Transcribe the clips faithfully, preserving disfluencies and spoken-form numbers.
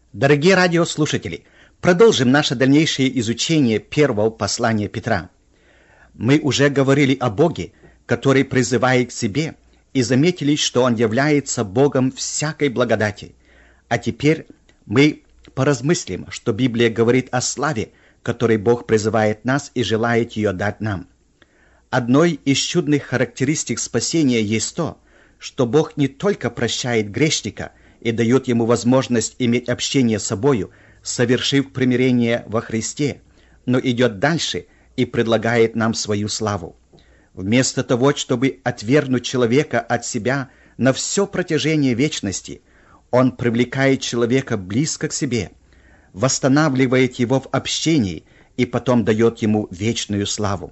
Дорогие радиослушатели, продолжим наше дальнейшее изучение первого послания Петра. Мы уже говорили о Боге, который призывает к себе, и заметили, что Он является Богом всякой благодати. А теперь мы поразмыслим, что Библия говорит о славе, которой Бог призывает нас и желает ее дать нам. Одной из чудных характеристик спасения есть то, что Бог не только прощает грешника и дает ему возможность иметь общение с собою, совершив примирение во Христе, но идет дальше и предлагает нам свою славу. Вместо того, чтобы отвергнуть человека от себя на все протяжение вечности, Он привлекает человека близко к себе, восстанавливает его в общении и потом дает ему вечную славу.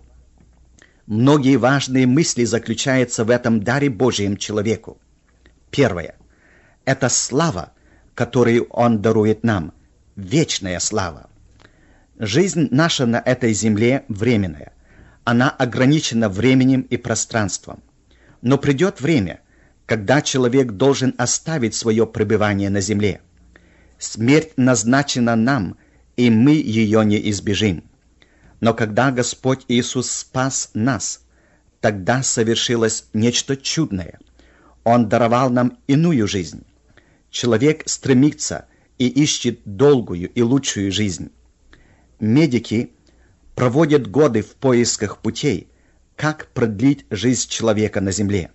Многие важные мысли заключаются в этом даре Божьем человеку. Первое. Это слава, которую Он дарует нам, вечная слава. Жизнь наша на этой земле временная. Она ограничена временем и пространством. Но придет время, когда человек должен оставить свое пребывание на земле. Смерть назначена нам, и мы ее не избежим. Но когда Господь Иисус спас нас, тогда совершилось нечто чудное. Он даровал нам иную жизнь. Человек стремится и ищет долгую и лучшую жизнь. Медики проводят годы в поисках путей, как продлить жизнь человека на земле.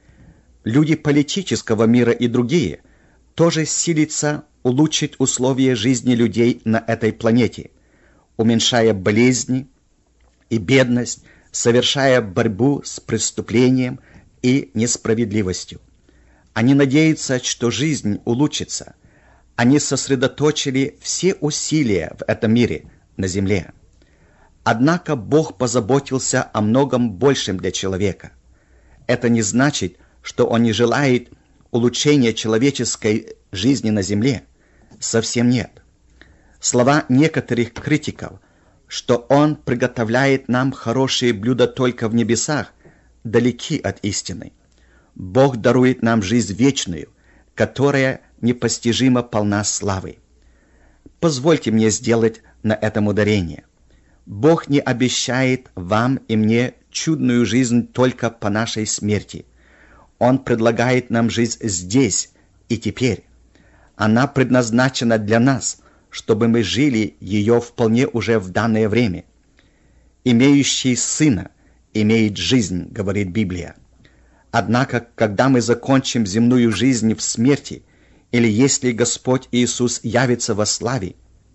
Люди политического мира и другие тоже силятся улучшить условия жизни людей на этой планете, уменьшая болезни и бедность, совершая борьбу с преступлением и несправедливостью. Они надеются, что жизнь улучшится. Они сосредоточили все усилия в этом мире на земле. Однако Бог позаботился о многом большем для человека. Это не значит, что Он не желает улучшения человеческой жизни на земле. Совсем нет. Слова некоторых критиков, что Он приготовляет нам хорошие блюда только в небесах, далеки от истины. Бог дарует нам жизнь вечную, которая непостижимо полна славы. Позвольте мне сделать на этом ударение. Бог не обещает вам и мне чудную жизнь только по нашей смерти. Он предлагает нам жизнь здесь и теперь. Она предназначена для нас, чтобы мы жили ее вполне уже в данное время. «Имеющий сына имеет жизнь», — говорит Библия. Однако, когда мы закончим земную жизнь в смерти, или если Господь Иисус явится во славе,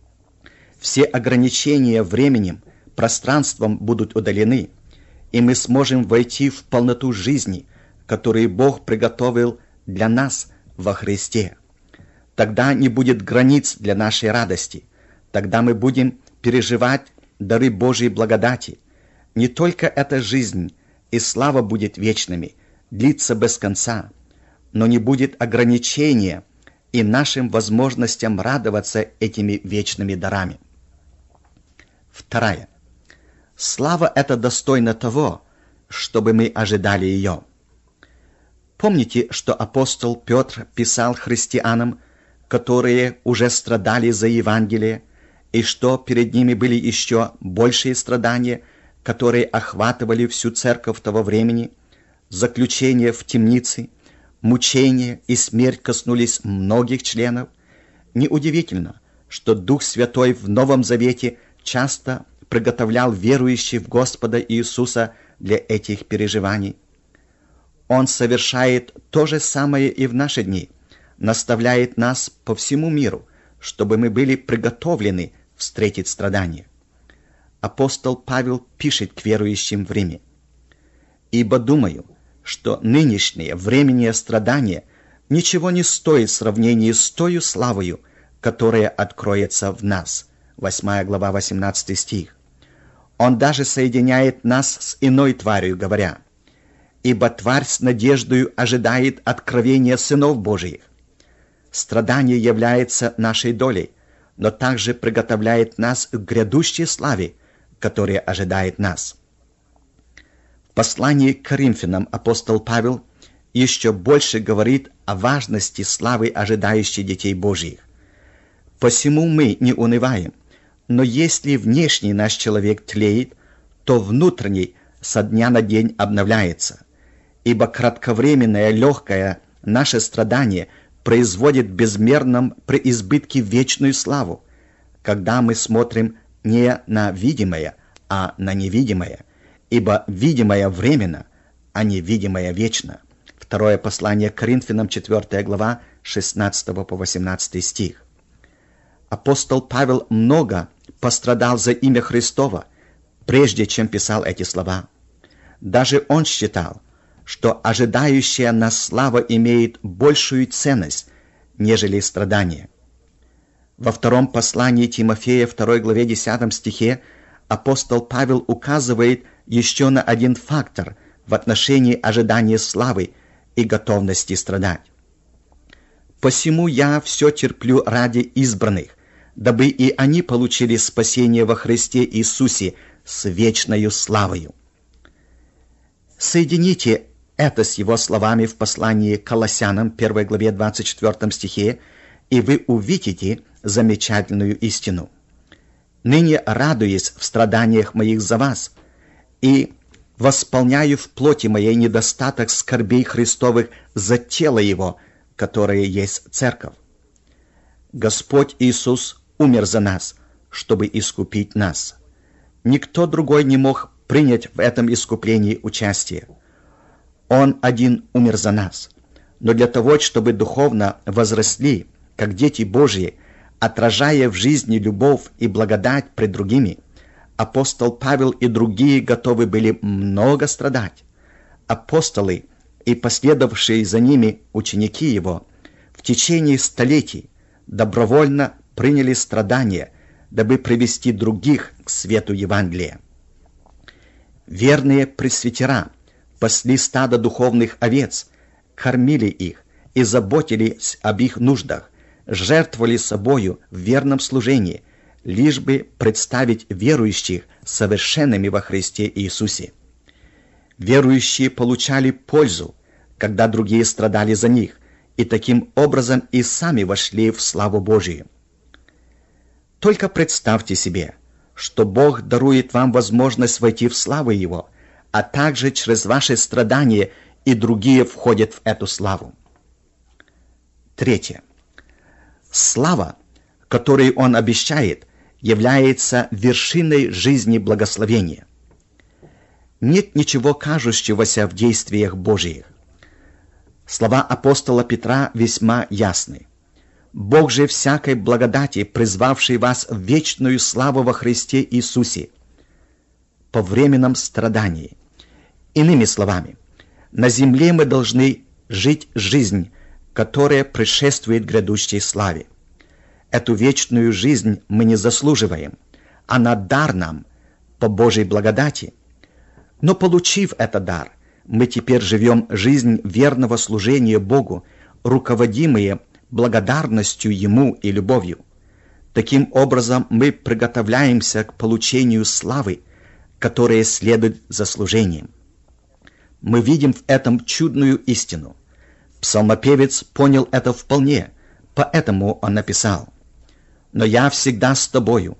все ограничения временем, пространством будут удалены, и мы сможем войти в полноту жизни, которую Бог приготовил для нас во Христе. Тогда не будет границ для нашей радости. Тогда мы будем переживать дары Божьей благодати. Не только эта жизнь и слава будет вечными, длиться без конца, но не будет ограничения и нашим возможностям радоваться этими вечными дарами. Вторая. Слава эта достойна того, чтобы мы ожидали ее. Помните, что апостол Петр писал христианам, которые уже страдали за Евангелие, и что перед ними были еще большие страдания, которые охватывали всю церковь того времени, заключение в темнице, мучения и смерть коснулись многих членов. Неудивительно, что Дух Святой в Новом Завете часто приготовлял верующих в Господа Иисуса для этих переживаний. Он совершает то же самое и в наши дни, наставляет нас по всему миру, чтобы мы были приготовлены встретить страдания. Апостол Павел пишет к верующим в Риме: «Ибо думаю, что нынешнее временное страдание ничего не стоит в сравнении с тою славою, которая откроется в нас». восьмая глава, восемнадцатый стих. Он даже соединяет нас с иной тварью, говоря: «Ибо тварь с надеждою ожидает откровения сынов Божиих». Страдание является нашей долей, но также приготовляет нас к грядущей славе, которая ожидает нас. В послании к Коринфянам апостол Павел еще больше говорит о важности славы ожидающей детей Божьих. Посему мы не унываем. Но если внешний наш человек тлеет, то внутренний со дня на день обновляется. Ибо кратковременное легкое наше страдание производит в безмерном преизбытке вечную славу, когда мы смотрим не на видимое, а на невидимое, ибо видимое временно, а невидимое вечно. Второе послание к Коринфянам, четвёртая глава, шестнадцатый по восемнадцатый стих. Апостол Павел много пострадал за имя Христово, прежде чем писал эти слова. Даже он считал, что ожидающая нас слава имеет большую ценность, нежели страдания. Во втором послании Тимофея, второй главе, десятом стихе, апостол Павел указывает еще на один фактор в отношении ожидания славы и готовности страдать. «Посему я все терплю ради избранных, дабы и они получили спасение во Христе Иисусе с вечною славою». Соедините это с его словами в послании к Колоссянам, первой главе, двадцать четвёртом стихе, и вы увидите замечательную истину. «Ныне радуюсь в страданиях моих за вас, и восполняю в плоти моей недостаток скорбей Христовых за тело Его, которое есть Церковь». Господь Иисус умер за нас, чтобы искупить нас. Никто другой не мог принять в этом искуплении участие. Он один умер за нас. Но для того, чтобы духовно возросли, как дети Божьи, отражая в жизни любовь и благодать пред другими, апостол Павел и другие готовы были много страдать. Апостолы и последовавшие за ними ученики его в течение столетий добровольно приняли страдания, дабы привести других к свету Евангелия. Верные пресвитера пасли стадо духовных овец, кормили их и заботились об их нуждах, жертвовали собою в верном служении, лишь бы представить верующих совершенными во Христе Иисусе. Верующие получали пользу, когда другие страдали за них, и таким образом и сами вошли в славу Божию. Только представьте себе, что Бог дарует вам возможность войти в славу Его, а также через ваши страдания и другие входят в эту славу. Третье. Слава, которую Он обещает, является вершиной жизни благословения. Нет ничего кажущегося в действиях Божьих. Слова апостола Петра весьма ясны. «Бог же всякой благодати, призвавший вас в вечную славу во Христе Иисусе, по временном страдании». Иными словами, на земле мы должны жить жизнь, которая предшествует грядущей славе. Эту вечную жизнь мы не заслуживаем, она дар нам по Божьей благодати. Но получив этот дар, мы теперь живем жизнь верного служения Богу, руководимые благодарностью Ему и любовью. Таким образом, мы приготовляемся к получению славы, которая следует за служением. Мы видим в этом чудную истину. Псалмопевец понял это вполне, поэтому он написал: «Но я всегда с тобою.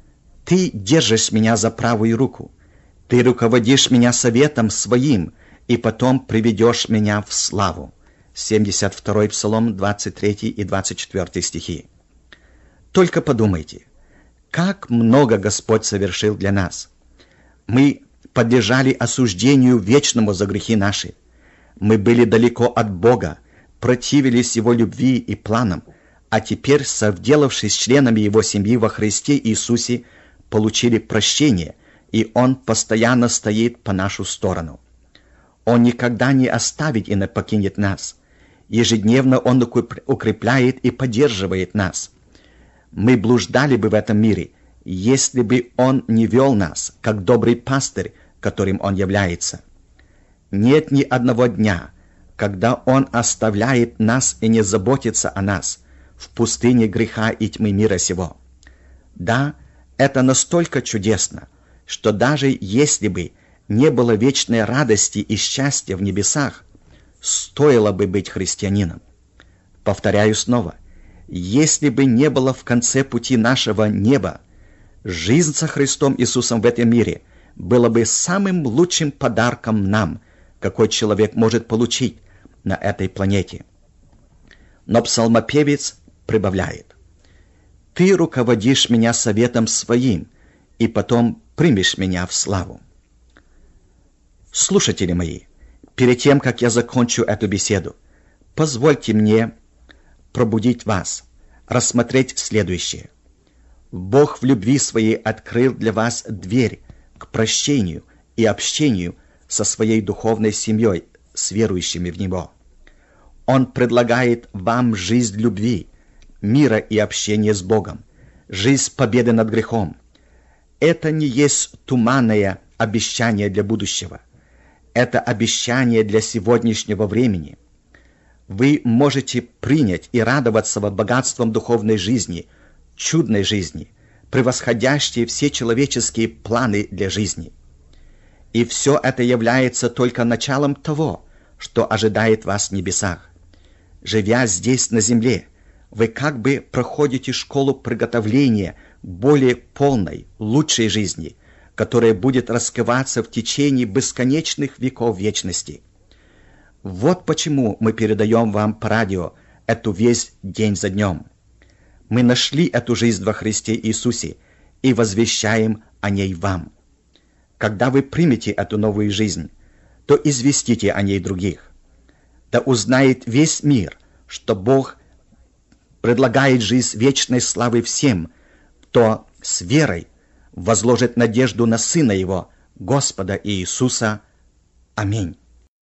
Ты держишь меня за правую руку. Ты руководишь меня советом своим, и потом приведешь меня в славу». семьдесят второй Псалом, двадцать третий и двадцать четвёртый стихи. Только подумайте, как много Господь совершил для нас. Мы подлежали осуждению вечному за грехи наши. Мы были далеко от Бога, противились Его любви и планам, а теперь, совделавшись членами Его семьи во Христе Иисусе, получили прощение, и Он постоянно стоит по нашу сторону. Он никогда не оставит и не покинет нас. Ежедневно Он укрепляет и поддерживает нас. Мы блуждали бы в этом мире, если бы Он не вел нас, как добрый пастырь, которым Он является. Нет ни одного дня, когда Он оставляет нас и не заботится о нас в пустыне греха и тьмы мира сего. Да, это настолько чудесно, что даже если бы не было вечной радости и счастья в небесах, стоило бы быть христианином. Повторяю снова, Если бы не было в конце пути нашего неба, жизнь со Христом Иисусом в этом мире была бы самым лучшим подарком нам, какой человек может получить на этой планете. Но псалмопевец прибавляет: «Ты руководишь меня советом своим, и потом примешь меня в славу». Слушатели мои, перед тем, как я закончу эту беседу, позвольте мне пробудить вас, рассмотреть следующее. Бог в любви своей открыл для вас дверь к прощению и общению со своей духовной семьей, с верующими в Него. Он предлагает вам жизнь любви, мира и общения с Богом, жизнь победы над грехом. Это не есть туманное обещание для будущего. Это обещание для сегодняшнего времени. Вы можете принять и радоваться богатством духовной жизни, чудной жизни, превосходящей все человеческие планы для жизни. И все это является только началом того, что ожидает вас в небесах. Живя здесь на земле, вы как бы проходите школу приготовления к более полной, лучшей жизни, которая будет раскрываться в течение бесконечных веков вечности. Вот почему мы передаем вам по радио эту весть день за днем. Мы нашли эту жизнь во Христе Иисусе и возвещаем о ней вам. Когда вы примете эту новую жизнь, то известите о ней других. Да узнает весь мир, что Бог предлагает жизнь вечной славы всем, кто с верой возложит надежду на Сына Его, Господа Иисуса. Аминь.